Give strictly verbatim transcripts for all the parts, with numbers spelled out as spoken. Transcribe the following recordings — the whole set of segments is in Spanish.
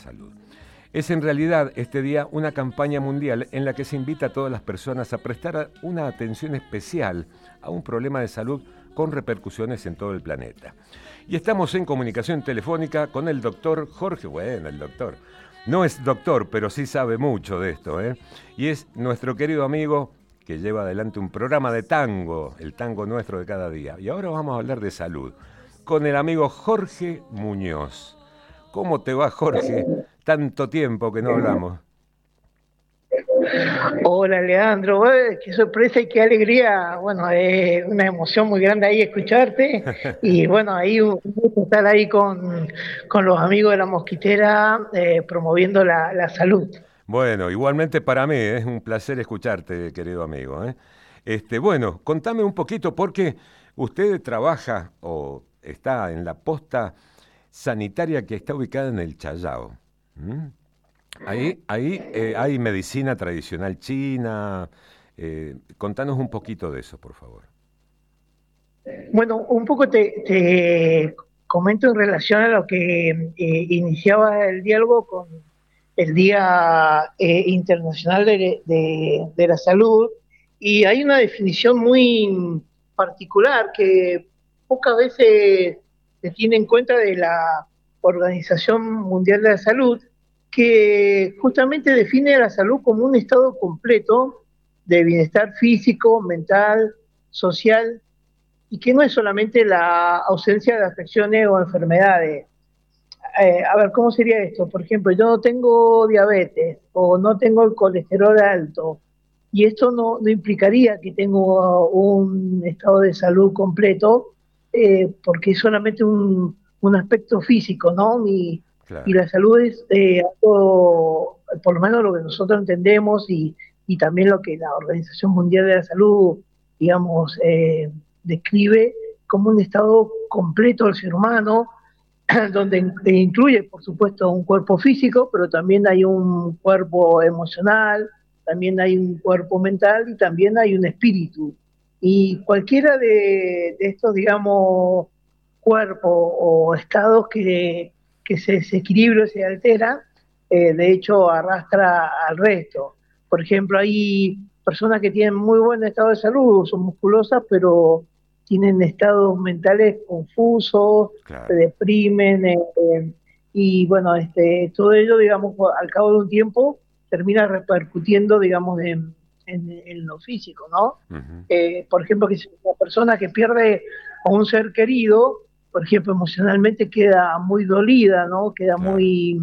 Salud. Es en realidad este día una campaña mundial en la que se invita a todas las personas a prestar una atención especial a un problema de salud con repercusiones en todo el planeta. Y estamos en comunicación telefónica con el doctor Jorge, bueno, el doctor, no es doctor, pero sí sabe mucho de esto, ¿eh? Y es nuestro querido amigo que lleva adelante un programa de tango, el tango nuestro de cada día. Y ahora vamos a hablar de salud con el amigo Jorge Muñoz. ¿Cómo te va, Jorge? Tanto tiempo que no hablamos. Hola, Leandro. Ué, qué sorpresa y qué alegría. Bueno, es una emoción muy grande ahí escucharte. Y bueno, ahí un gusto estar ahí con, con los amigos de la Mosquitera eh, promoviendo la, la salud. Bueno, igualmente para mí es un placer escucharte, querido amigo, ¿eh? Este, bueno, contame un poquito porque usted trabaja o está en la posta sanitaria que está ubicada en el Challao. ¿Mm? Ahí, ahí eh, hay medicina tradicional china. Eh, contanos un poquito de eso, por favor. Bueno, un poco te, te comento en relación a lo que eh, iniciaba el diálogo con el Día eh, Internacional de, de, de la Salud, y hay una definición muy particular que pocas veces se tiene en cuenta de la Organización Mundial de la Salud, que justamente define la salud como un estado completo de bienestar físico, mental, social, y que no es solamente la ausencia de afecciones o enfermedades. Eh, a ver, ¿cómo sería esto? Por ejemplo, yo no tengo diabetes o no tengo el colesterol alto, y esto no, no implicaría que tengo un estado de salud completo, eh, porque es solamente un, un aspecto físico, ¿no? Y, y Claro. la salud es eh, algo, por lo menos lo que nosotros entendemos y, y también lo que la Organización Mundial de la Salud, digamos, eh, describe como un estado completo del ser humano, donde incluye, por supuesto, un cuerpo físico, pero también hay un cuerpo emocional, también hay un cuerpo mental y también hay un espíritu. Y cualquiera de, de estos, digamos, cuerpos o estados que, que se desequilibra o se altera, eh, de hecho arrastra al resto. Por ejemplo, hay personas que tienen muy buen estado de salud, son musculosas, pero tienen estados mentales confusos, se Claro. deprimen, eh, eh, y bueno, este, todo ello, digamos, al cabo de un tiempo termina repercutiendo, digamos, en, en, en lo físico, ¿no? Uh-huh. Eh, por ejemplo, que si una persona que pierde a un ser querido, por ejemplo, emocionalmente queda muy dolida, ¿no? Queda Claro. muy,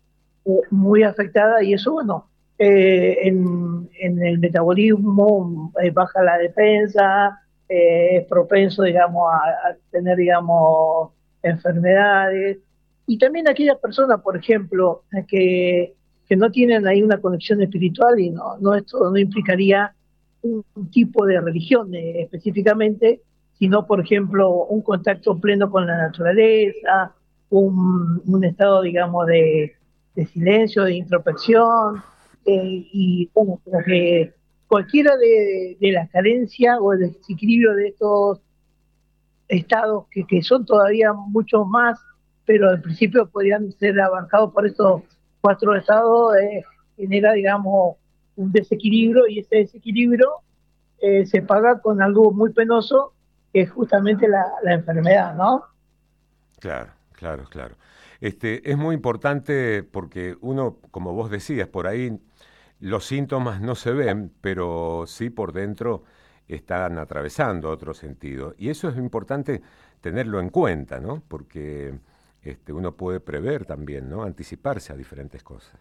muy afectada, y eso, bueno, eh, en, en el metabolismo eh, baja la defensa, eh, es propenso, digamos, a, a tener, digamos, enfermedades. Y también aquellas personas, por ejemplo, que, que no tienen ahí una conexión espiritual, y no, no esto no implicaría un, un tipo de religión eh, específicamente, sino, por ejemplo, un contacto pleno con la naturaleza, un, un estado, digamos, de, de silencio, de introspección, eh, y bueno, que cualquiera de, de las carencias o el desequilibrio de estos estados, que, que son todavía muchos más, pero en principio podrían ser abarcados por estos cuatro estados, eh, genera, digamos, un desequilibrio, y ese desequilibrio eh, se paga con algo muy penoso, que es justamente la, la enfermedad, ¿no? Claro, claro, claro. Este, es muy importante porque uno, como vos decías, por ahí los síntomas no se ven, pero sí por dentro están atravesando otro sentido. Y eso es importante tenerlo en cuenta, ¿no? Porque este, uno puede prever también, ¿no? Anticiparse a diferentes cosas.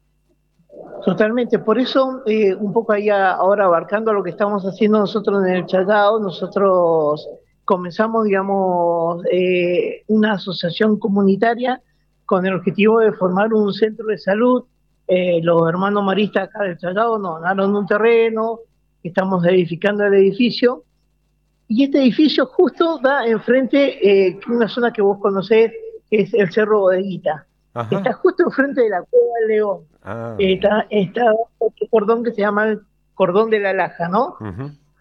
Totalmente, por eso eh, un poco ahí a- ahora abarcando lo que estamos haciendo nosotros en el Challao, nosotros comenzamos, digamos, eh, una asociación comunitaria con el objetivo de formar un centro de salud. Eh, los hermanos maristas acá del Challao nos donaron un terreno, estamos edificando el edificio, y este edificio justo da enfrente eh, una zona que vos conocés, que es el Cerro Bodeguita. Ajá. Está justo enfrente de la Cueva del León. Ah, Eh, bien. está, está otro cordón que se llama el cordón de la Laja, ¿no? Ujú.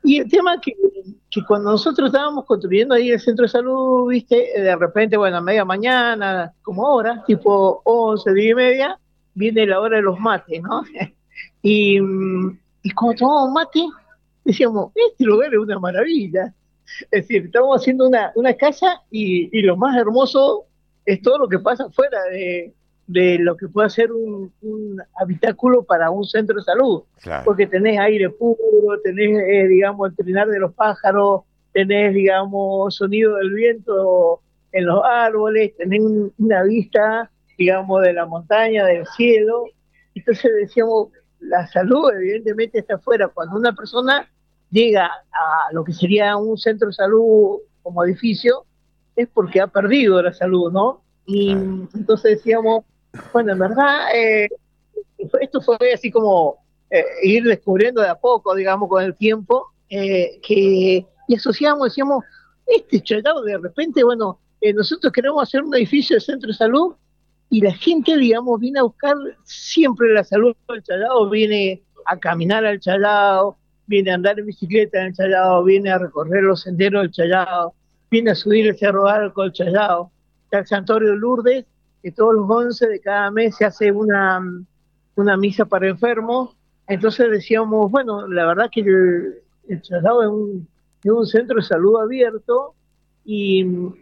Y el tema que, que cuando nosotros estábamos construyendo ahí el centro de salud, viste, de repente, bueno, a media mañana, como ahora, tipo once, diez y media, viene la hora de los mates, ¿no? Y, mm, y cuando tomamos mate, decíamos, este lugar es una maravilla. Es decir, estamos haciendo una, una casa y, y lo más hermoso es todo lo que pasa fuera de, de lo que puede ser un, un habitáculo para un centro de salud. Claro. Porque tenés aire puro, tenés, eh, digamos, el trinar de los pájaros, tenés, digamos, sonido del viento en los árboles, tenés un, una vista, digamos, de la montaña, del cielo. Entonces decíamos, la salud evidentemente está afuera. Cuando una persona llega a lo que sería un centro de salud como edificio, es porque ha perdido la salud, ¿no? Y Claro. entonces decíamos, bueno, en verdad, eh, esto fue así como eh, ir descubriendo de a poco, digamos, con el tiempo, eh, que, y asociamos, decíamos, este Chayao de repente, bueno, eh, nosotros queremos hacer un edificio de centro de salud, y la gente, digamos, viene a buscar siempre la salud del Chayao, viene a caminar al Chayao, viene a andar en bicicleta en el Chayao, viene a recorrer los senderos del Chayao, viene a subir el Cerro Arco del Chayao, está el Santuario de Lourdes, que todos los once de cada mes se hace una, una misa para enfermos. Entonces decíamos, bueno, la verdad que el, el Chayao es un, es un centro de salud abierto y,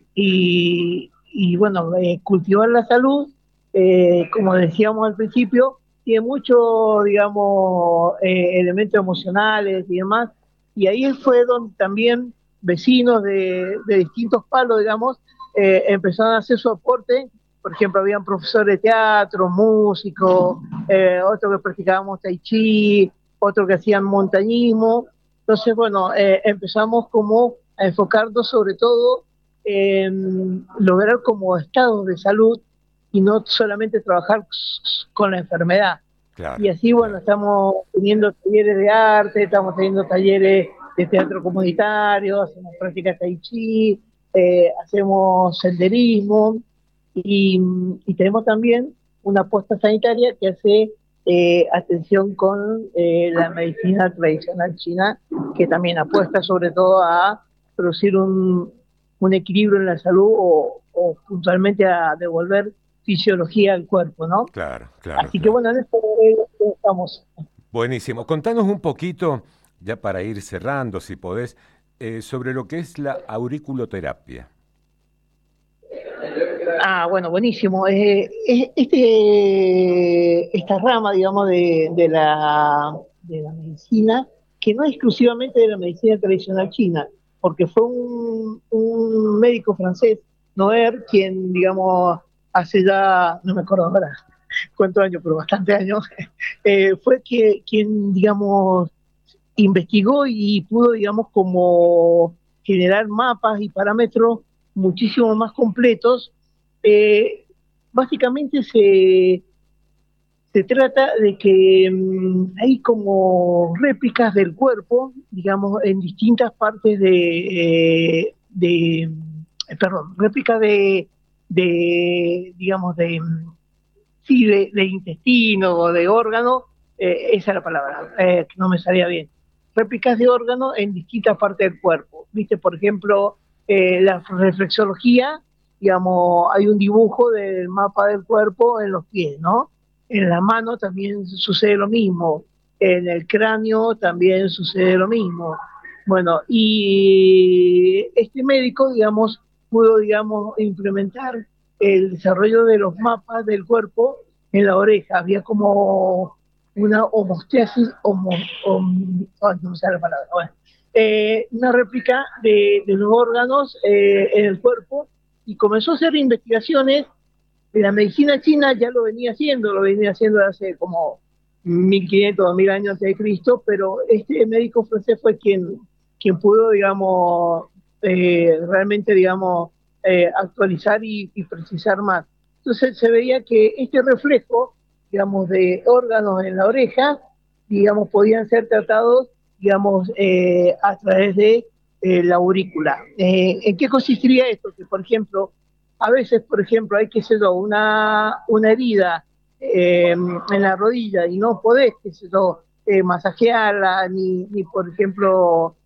y, y bueno, eh, cultivar la salud, eh, como decíamos al principio, tiene muchos, digamos, eh, elementos emocionales y demás, y ahí fue donde también vecinos de, de distintos palos, digamos, eh, empezaron a hacer su aporte. Por ejemplo, habían profesores de teatro, músicos, eh, otros que practicábamos tai chi, otros que hacían montañismo. Entonces, bueno, eh, empezamos como a enfocarnos sobre todo en lograr como estados de salud y no solamente trabajar con la enfermedad. Claro, Y así, bueno, claro. estamos teniendo talleres de arte, estamos teniendo talleres de teatro comunitario, hacemos prácticas tai chi, eh, hacemos senderismo y, y tenemos también una posta sanitaria que hace eh, atención con eh, la medicina tradicional china, que también apuesta sobre todo a producir un, un equilibrio en la salud o, o puntualmente a devolver fisiología al cuerpo, ¿no? Claro, claro, Así que claro. bueno, en esto estamos. Buenísimo. Contanos un poquito, ya para ir cerrando, si podés, eh, sobre lo que es la auriculoterapia. Ah, bueno, buenísimo. Eh, eh, este, esta rama, digamos, de, de, la, de la medicina, que no es exclusivamente de la medicina tradicional china, porque fue un, un médico francés, Noer, quien, digamos, hace ya, no me acuerdo ahora cuántos años, pero bastantes años, eh, fue que, quien, digamos, investigó y pudo, digamos, como generar mapas y parámetros muchísimo más completos. Eh, básicamente se, se trata de que mmm, hay como réplicas del cuerpo, digamos, en distintas partes de, eh, de eh, perdón, réplicas de, de digamos, de, sí, de, de intestino o de órgano, eh, esa es la palabra, eh, no me salía bien. Réplicas de órgano en distintas partes del cuerpo. Viste, por ejemplo, eh, la reflexología, digamos, hay un dibujo del mapa del cuerpo en los pies, ¿no? En la mano también sucede lo mismo, en el cráneo también sucede lo mismo. Bueno, y este médico, digamos, pudo, digamos, implementar el desarrollo de los mapas del cuerpo en la oreja. Había como una homostasis, homo, hom, oh, no me sale la palabra, bueno, eh, una réplica de, de los órganos eh, en el cuerpo, y comenzó a hacer investigaciones. La medicina china ya lo venía haciendo, lo venía haciendo hace como mil quinientos, dos mil años antes de Cristo, pero este médico francés fue quien, quien pudo, digamos, eh, realmente, digamos, eh, actualizar y, y precisar más. Entonces se veía que este reflejo, digamos, de órganos en la oreja, digamos, podían ser tratados, digamos, eh, a través de eh, la aurícula. Eh, ¿En qué consistiría esto? Que, por ejemplo, a veces, por ejemplo, hay que hacer una, una herida eh, en la rodilla y no podés, qué sé yo, eh, masajearla, ni, ni, por ejemplo,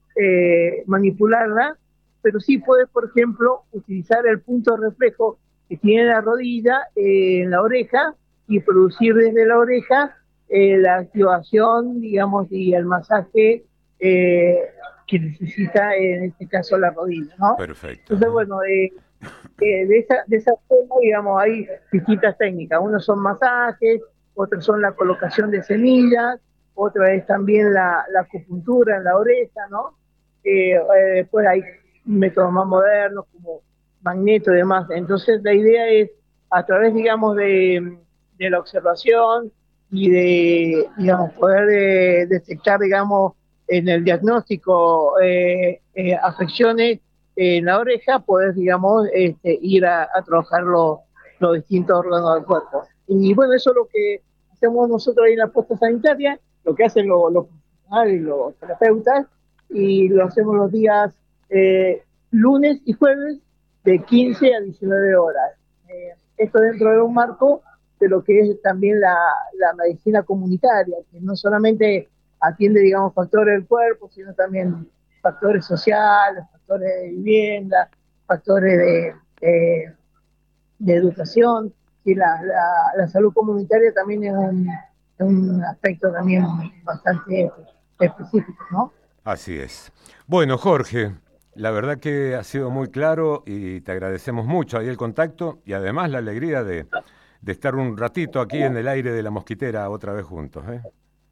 eh, manipularla, pero sí puedes, por ejemplo, utilizar el punto de reflejo que tiene la rodilla eh, en la oreja y producir desde la oreja eh, la activación, digamos, y el masaje eh, que necesita en este caso la rodilla, ¿no? Perfecto. Entonces, bueno, eh, eh, de, esa, de esa forma, digamos, hay distintas técnicas. Unos son masajes, otros son la colocación de semillas, otra es también la, la acupuntura en la oreja, ¿no? Eh, eh, después hay métodos más modernos como magneto y demás. Entonces la idea es, a través, digamos, de, de la observación y de, digamos, poder de, detectar, digamos, en el diagnóstico eh, eh, afecciones en la oreja, poder, digamos, este, ir a, a trabajar los, los distintos órganos del cuerpo. Y bueno, eso es lo que hacemos nosotros ahí en la posta sanitaria, lo que hacen los, los profesionales y los terapeutas, y lo hacemos los días eh, lunes y jueves de quince a diecinueve horas. Eh, esto dentro de un marco de lo que es también la, la medicina comunitaria, que no solamente atiende, digamos, factores del cuerpo, sino también factores sociales, factores de vivienda, factores de, de, de educación. Y la, la, la salud comunitaria también es un, un aspecto también bastante específico, ¿no? Así es. Bueno, Jorge, la verdad que ha sido muy claro y te agradecemos mucho ahí el contacto y además la alegría de, de estar un ratito aquí en el aire de la mosquitera otra vez juntos, ¿eh?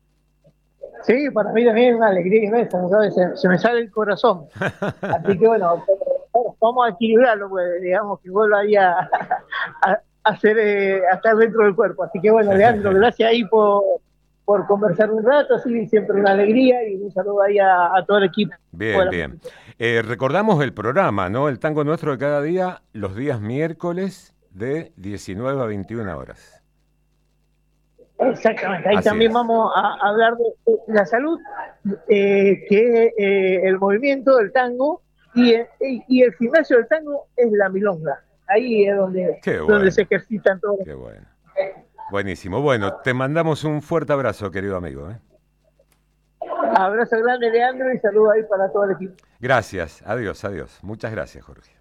Sí, para mí también es una alegría inmensa, ¿sabes? Se, se me sale el corazón. Así que bueno, vamos a equilibrarlo, pues, digamos, que vuelva ahí a, a, a, hacer, eh, a estar dentro del cuerpo. Así que bueno, Leandro, gracias ahí por, por conversar un rato, así siempre una alegría y un saludo ahí a, a todo el equipo. Bien, bien. Eh, recordamos el programa, ¿no? El tango nuestro de cada día, los días miércoles de diecinueve a veintiuna horas. Exactamente, ahí Así también es. vamos a hablar de, de la salud, eh, que es eh, el movimiento del tango, y, y, y el gimnasio del tango es la milonga. Ahí es donde, Qué donde bueno, se ejercitan todos. qué bueno. Buenísimo. Bueno, te mandamos un fuerte abrazo, querido amigo, ¿eh? Abrazo grande, Leandro, y saludo ahí para todo el equipo. Gracias. Adiós, adiós. Muchas gracias, Jorge.